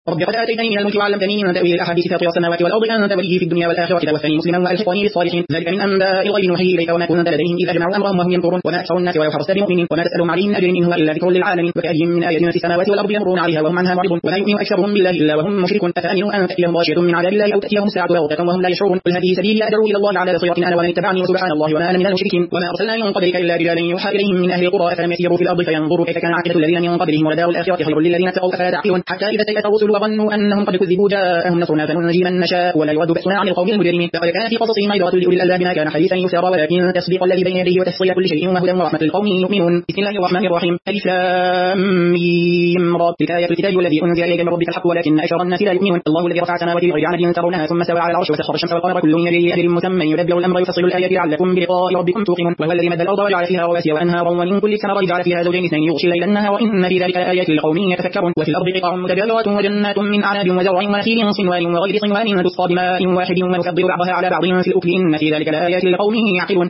رب قد آتيتني من الملك وعلمتني من تأويل الأحاديث فاطر السماوات والأرض أنت وليي في الدنيا والآخرة توفني مسلما وألحقني بالصالحين ذلك من أنباء الغيب نوحيه إليك وما كنت لديهم إذ أجمعوا أمرهم وهم يمكرون وما أكثر الناس ولو حرصت بمؤمنين وما تسألهم عليه من أجر إن هو إلا ذكر للعالمين وكأي من آية في السماوات والأرض يمرون عليها وهم عنها معرضون ولا يؤمن أكثرهم بالله إلا وهم مشركون أفأمنوا أن تأتيهم غاشية من عذاب الله أو تأتيهم الساعة بغتة وهم لا يشعرون قل هذه سبيلي أدعو إلى الله على بصيرة أنا ومن اتبعني وسبحان الله وما أنا من المشركين وما أرسلنا من قبلك إلا رجالا يوحى إليهم من أهل القرى أفلم يسيروا في الأرض فينظروا كيف كان عاقبة الذين من قبلهم ولدار الآخرة خير للذين اتقوا أفلا تعقلون حتى إذا استيأس الرسل وظنوا أنهم قد كذبوا جاءهم نصرنا فننجي من نشاء ولا يرد بأسنا عن القوم المجرمين لقد كان في قصصهم عبرة لأولي الألباب ما كان حديثا يفترى ولكن تصديق الذي بين يديه وتفصيل كل شيء وهدى ورحمة لقوم يؤمنون بسم الله الرحمن الرحيم ألف لام ميم را تلك آيات الكتاب الذي أنزل إليك من ربك الحق ولكن أكثر الناس لا يؤمنون الله الذي رفع السماوات بغير عمد ترونها ثم استوى على العرش وسخر الشمس والقمر كل يجري لأجل مسمى يدبر الأمر يفصل الآيات لعلكم بلقاء ربكم توقنون وهو الذي مد الأرض وجعل فيها رواسي وأنهارا ومن كل ثمرات جعل فيها زوجين اثنين يغشي الليل النهار وإن في ذلك آيات لقوم يتفكرون وفي الأرض قطع متجاورات وجنات من أعناب وزرع ونخيل صنوان وغير صنوان تسقى بماء واحد ونفضل بعضها على بعض في الأكل إن في ذلك لآيات لقوم يعقلون